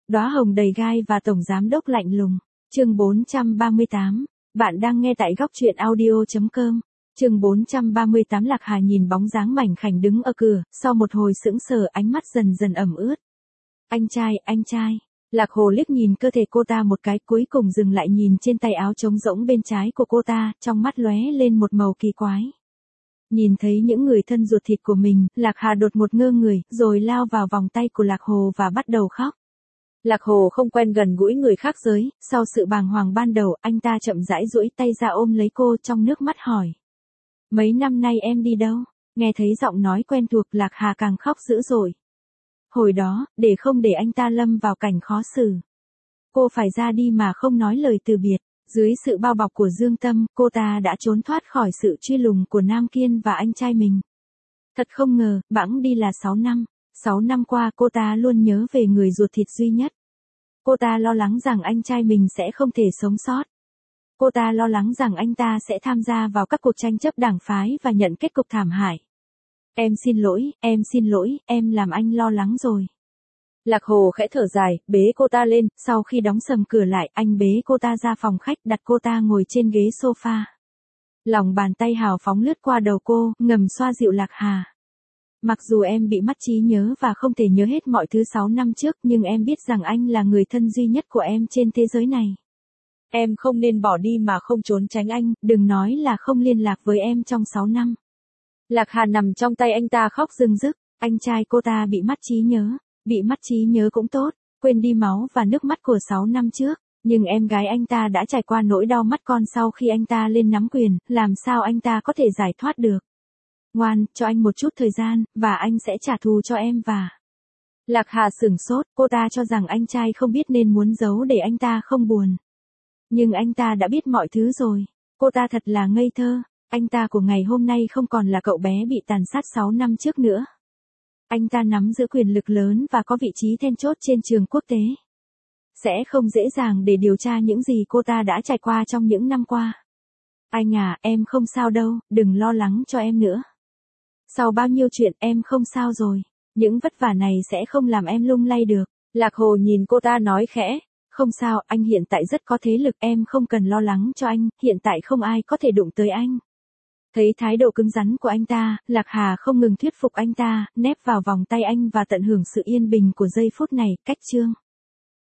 Đóa hồng đầy gai và tổng giám đốc lạnh lùng. Chương 438. Bạn đang nghe tại góc truyện audio.com. Chương 438. Lạc Hà nhìn bóng dáng mảnh khảnh đứng ở cửa, sau một hồi sững sờ ánh mắt dần dần ẩm ướt. Anh trai. Lạc Hồ liếc nhìn cơ thể cô ta một cái, cuối cùng dừng lại nhìn trên tay áo trống rỗng bên trái của cô ta, trong mắt lóe lên một màu kỳ quái. Nhìn thấy những người thân ruột thịt của mình, Lạc Hà đột ngột ngơ người, rồi lao vào vòng tay của Lạc Hồ và bắt đầu khóc. Lạc Hồ không quen gần gũi người khác giới, sau sự bàng hoàng ban đầu, anh ta chậm rãi duỗi tay ra ôm lấy cô trong nước mắt hỏi. Mấy năm nay em đi đâu? Nghe thấy giọng nói quen thuộc, Lạc Hà càng khóc dữ dội. Hồi đó, để không để anh ta lâm vào cảnh khó xử, cô phải ra đi mà không nói lời từ biệt. Dưới sự bao bọc của Dương Tâm, cô ta đã trốn thoát khỏi sự truy lùng của Nam Kiên và anh trai mình. Thật không ngờ, bẵng đi là 6 năm. 6 năm qua cô ta luôn nhớ về người ruột thịt duy nhất. Cô ta lo lắng rằng anh trai mình sẽ không thể sống sót. Cô ta lo lắng rằng anh ta sẽ tham gia vào các cuộc tranh chấp đảng phái và nhận kết cục thảm hại. Em xin lỗi, em làm anh lo lắng rồi. Lạc Hồ khẽ thở dài, bế cô ta lên, sau khi đóng sầm cửa lại, anh bế cô ta ra phòng khách, đặt cô ta ngồi trên ghế sofa. Lòng bàn tay hào phóng lướt qua đầu cô, ngầm xoa dịu Lạc Hà. Mặc dù em bị mất trí nhớ và không thể nhớ hết mọi thứ 6 năm trước, nhưng em biết rằng anh là người thân duy nhất của em trên thế giới này. Em không nên bỏ đi mà không trốn tránh anh, đừng nói là không liên lạc với em trong 6 năm. Lạc Hà nằm trong tay anh ta khóc rưng rức, anh trai cô ta bị mất trí nhớ. Bị mất trí nhớ cũng tốt, quên đi máu và nước mắt của 6 năm trước, nhưng em gái anh ta đã trải qua nỗi đau mất con sau khi anh ta lên nắm quyền, làm sao anh ta có thể giải thoát được. Ngoan, cho anh một chút thời gian, và anh sẽ trả thù cho em và... Lạc Hà sửng sốt, cô ta cho rằng anh trai không biết nên muốn giấu để anh ta không buồn. Nhưng anh ta đã biết mọi thứ rồi, cô ta thật là ngây thơ, anh ta của ngày hôm nay không còn là cậu bé bị tàn sát 6 năm trước nữa. Anh ta nắm giữ quyền lực lớn và có vị trí then chốt trên trường quốc tế. Sẽ không dễ dàng để điều tra những gì cô ta đã trải qua trong những năm qua. Anh à, em không sao đâu, đừng lo lắng cho em nữa. Sau bao nhiêu chuyện em không sao rồi, những vất vả này sẽ không làm em lung lay được. Lạc Hồ nhìn cô ta nói khẽ, không sao, anh hiện tại rất có thế lực, em không cần lo lắng cho anh, hiện tại không ai có thể đụng tới anh. Thấy thái độ cứng rắn của anh ta, Lạc Hà không ngừng thuyết phục anh ta, nép vào vòng tay anh và tận hưởng sự yên bình của giây phút này. Cách chương